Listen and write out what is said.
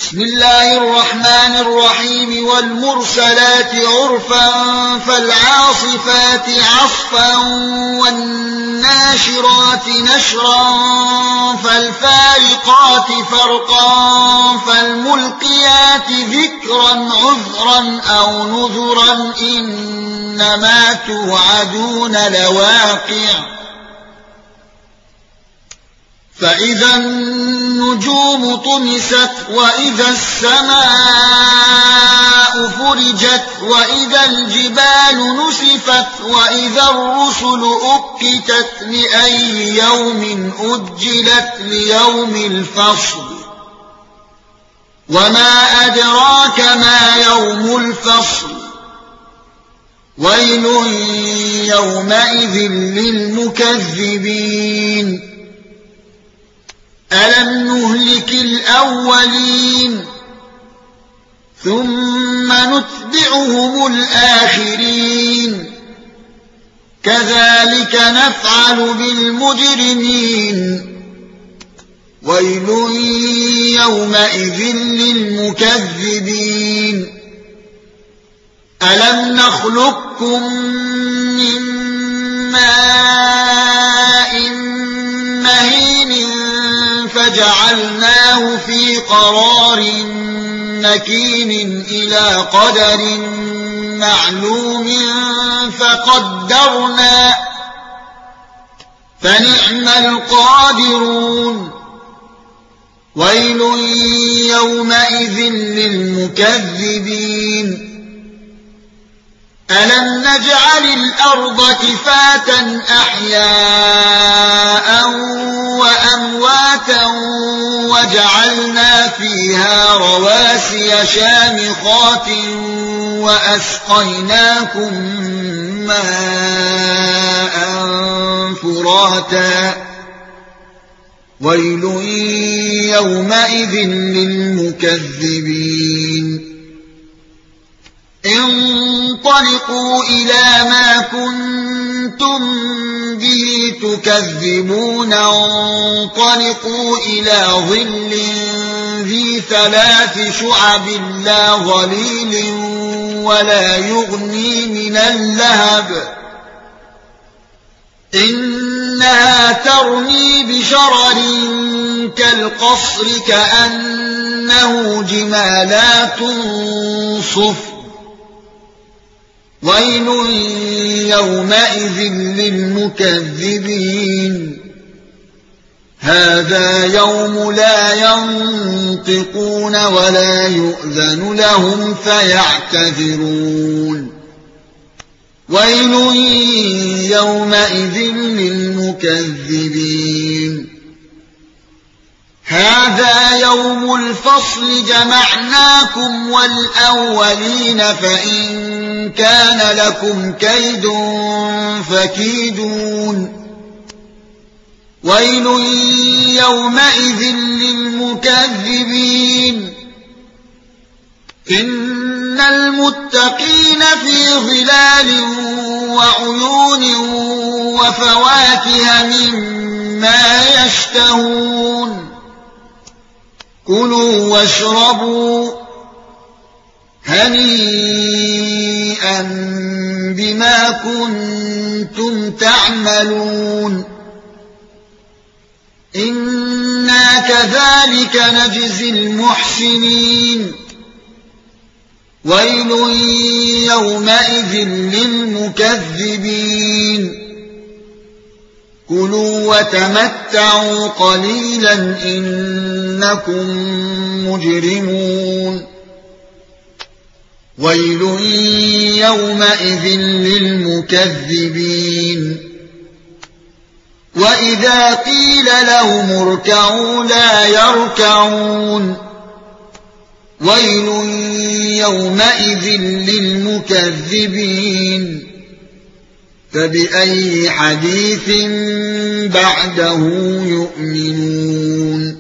بسم الله الرحمن الرحيم والمرسلات عرفا فالعاصفات عصفا والناشرات نشرا فالفارقات فرقا فالملقيات ذكرا عذرا أو نذرا إنما توعدون لواقع فإذا النجوم طمست وإذا السماء فرجت وإذا الجبال نسفت وإذا الرسل أقتت لأي يوم أجلت ليوم الفصل وما أدراك ما يوم الفصل ويل يومئذ للمكذبين ألم نهلك الأولين ثم نتبعهم الآخرين كذلك نفعل بالمجرمين ويل يومئذ للمكذبين ألم نخلقكم من ماء مهين فجعلناه في قرار مكين إلى قدر معلوم فقدرنا فنعم القادرون ويل يومئذ للمكذبين ألم نجعل الأرض كفاة أحياء وأمواتا وجعلنا فيها رواسي شامخات وأسقيناكم ماء فراتا ويل يومئذ للمكذبين انطلقوا إلى ما كنتم به تكذبون انطلقوا إلى ظل ذي 3 شعب لا ظليل ولا يغني من اللهب إنها ترمي بشرر كالقصر كأنه جمالات صفر ويل يومئذ للمكذبين هذا يوم لا ينطقون ولا يؤذن لهم فيعتذرون ويل يومئذ للمكذبين هذا يوم الفصل جمعناكم والأولين فإن كان لكم كيد فكيدون ويل يومئذ للمكذبين إن المتقين في ظلال وعيون وفواكه مما يشتهون كلوا واشربوا هنيئا بما كنتم تعملون إنا كذلك نجزي المحسنين ويل يومئذ للمكذبين كلوا وتمتعوا قليلا إنكم مجرمون ويل يومئذ للمكذبين وإذا قيل لهم اركعوا لا يركعون ويل يومئذ للمكذبين فبأي حديث بعده يؤمنون